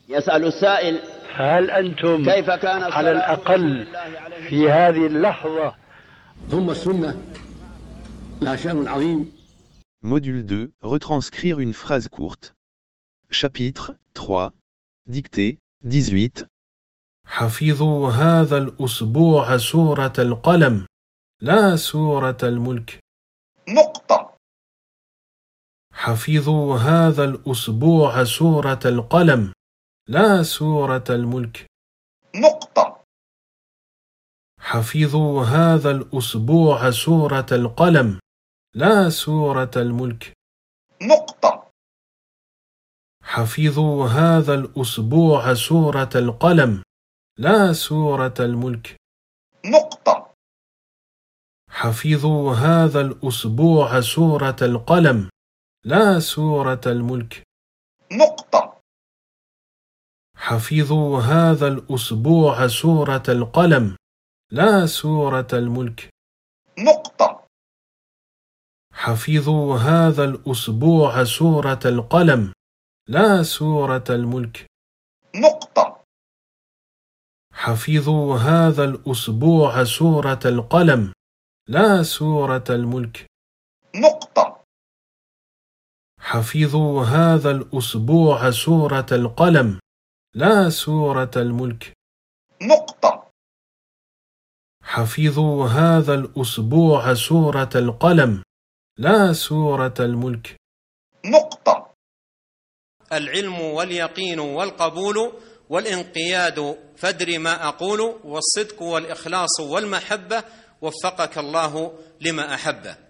يسأل السائل: هل أنتم كيف كان على الأقل في هذه اللحظة؟ ثم السنة لها شأن عظيم. Module 2, retranscrire une phrase courte. Chapitre 3, dictée 18. حفظوا هذا الأسبوع سورة القلم لا سورة الملك. نقطة. حفظوا هذا الأسبوع سورة القلم لا سورة الملك. نقطة. حفظوا هذا الأسبوع سورة القلم لا سورة الملك. نقطة. حفظوا هذا الأسبوع سورة القلم لا سورة الملك. نقطة. حفظوا هذا الأسبوع سورة القلم لا سورة الملك. نقطة. حفظوا هذا الأسبوع سورة القلم لا سورة الملك. نقطة. حفظوا هذا الأسبوع سورة القلم لا سورة الملك. نقطة. حفظوا هذا الأسبوع سورة القلم لا سورة الملك. نقطة. حفظوا هذا الأسبوع سورة القلم لا سورة الملك. نقطة. حفظوا هذا الأسبوع سورة القلم لا سورة الملك. نقطة. العلم واليقين والقبول والانقياد فادر ما أقول، والصدق والإخلاص والمحبة، وفقك الله لما أحبه.